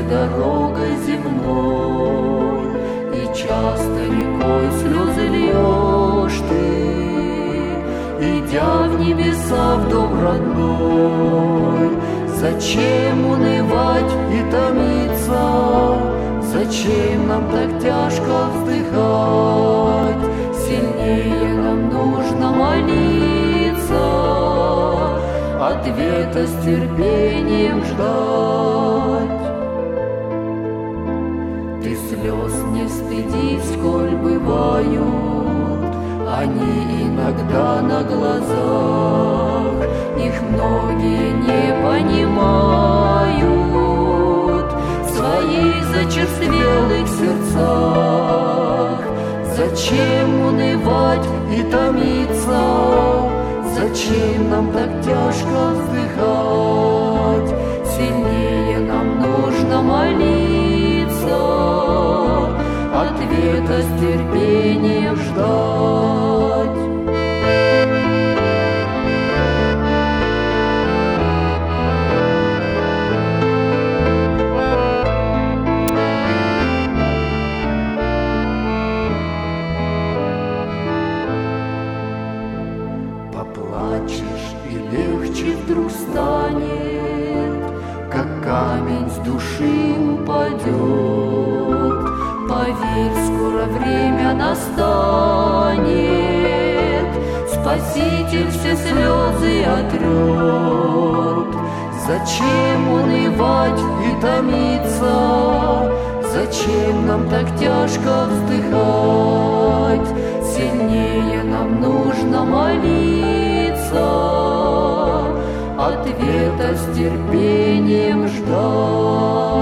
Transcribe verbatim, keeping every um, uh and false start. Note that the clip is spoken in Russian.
дорогой земной, и часто рекой слезы льешь ты, идя в небеса в дом родной. Зачем унывать и томиться? Зачем нам так тяжко вздыхать? Сильнее нам нужно молиться, ответа с терпением ждать. Ты слез не стыдись, сколь бывают они иногда на глазах, их многие не понимают в своих зачерствелых сердцах. Зачем унывать и томиться? Зачем нам так тяжко вздыхать? Сильнее нам нужно молиться, ответа с терпением ждать. Поплачешь, и легче вдруг станет, как камень с души упадет. Поверь, скоро время настанет, Спаситель все слезы отрет. Зачем унывать и томиться? Зачем нам так тяжко вздыхать? Сильнее нам нужно молиться, ответа с терпением ждать.